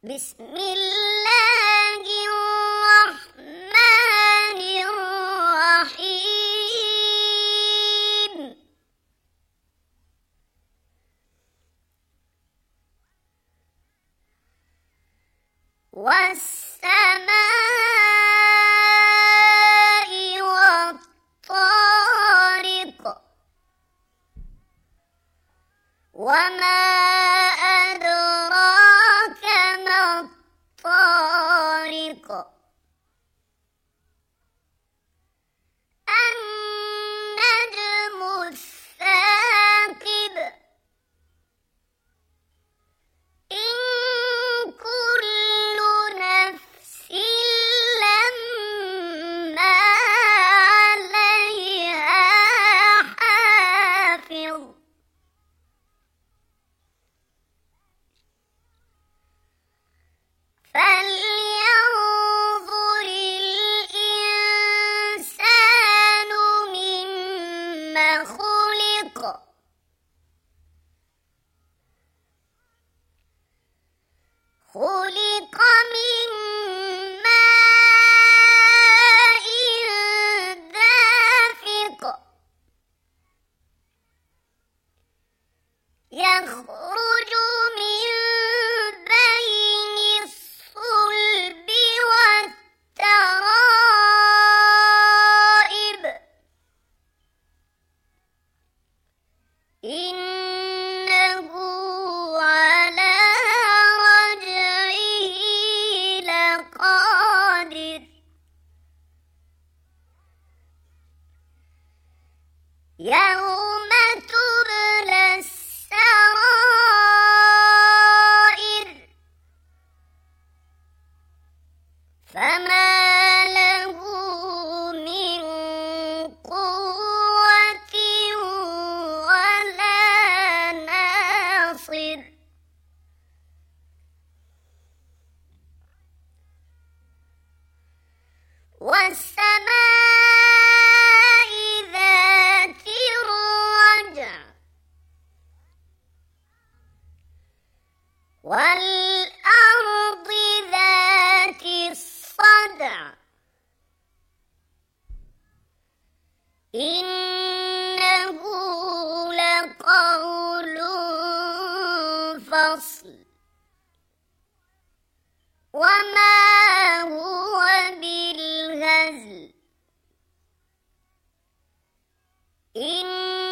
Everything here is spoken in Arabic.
بسم الله الرحمن الرحيم والسماء والطارق وما أدراك ما الطارق النجم الثاقب إن كل نفس لما عليها حافظ فلينظر الإنسان مما خلق خلق من ماء دافق يخرج من بين الصلب والترائب إنه على رجعه لقادر يوم تبلى السرائر فما له من قوة ولا ناصر والسماء ذات الرجع والأرض ذات الصدع إنه لقول فصل وما هو بالهزل